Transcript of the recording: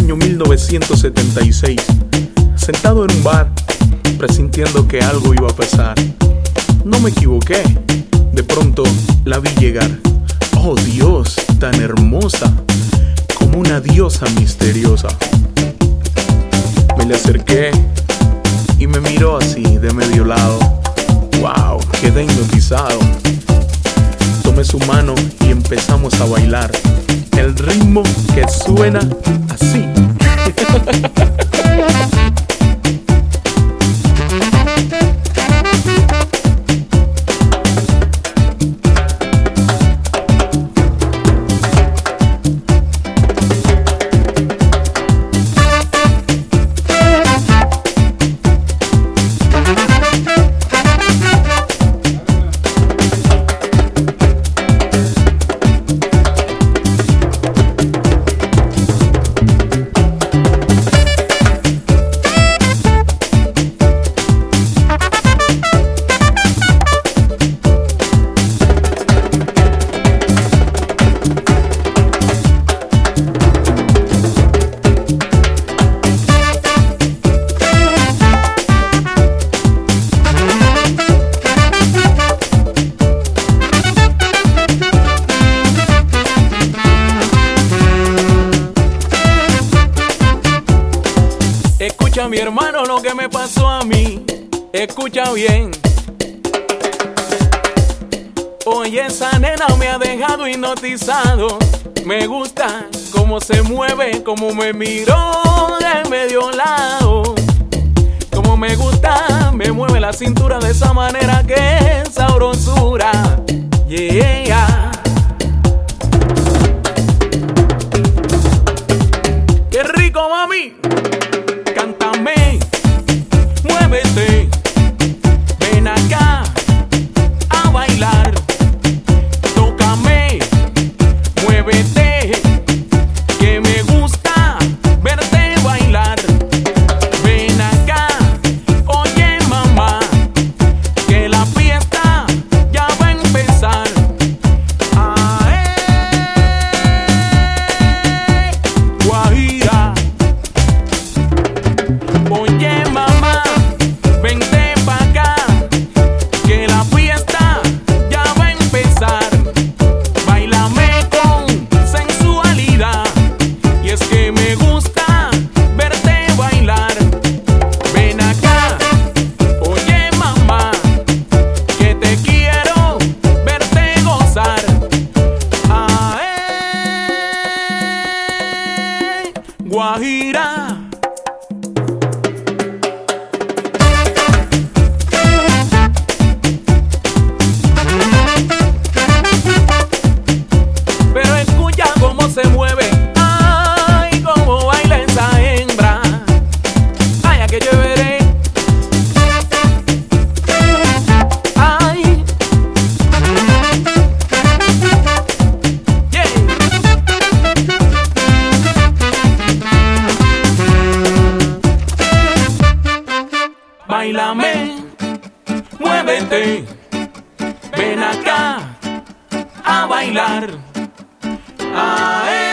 año 1976, sentado en un bar, presintiendo que algo iba a pasar. No me equivoqué, de pronto la vi llegar. Oh Dios, tan hermosa, como una diosa misteriosa. Me le acerqué y me miró así de medio lado. Wow, quedé hipnotizado. Tomé su mano y empezamos a bailar el ritmo que suena así. Escucha, mi hermano, lo que me pasó a mí. Escucha bien. Oye, esa nena me ha dejado hipnotizado. Me gusta cómo se mueve, cómo me miró de medio lado. Como me gusta, me mueve la cintura de esa manera, que sabrosura. Yeah. Qué rico, mami. Cántame, muévete, ven acá a bailar. Tócame, muévete, que me gusta verte bailar. Ven acá, oye mamá, que la fiesta ya va a empezar. Guajira. Oye mamá, vente pa' acá, que la fiesta ya va a empezar. Báilame con sensualidad, y es que me gusta verte bailar. Ven acá, oye mamá, que te quiero verte gozar. Guajira. Pero escucha cómo se mueve, ay, cómo baila esa hembra. Ay, a que chévere. Ay, yeah. Báilame, muévete, ven acá a bailar.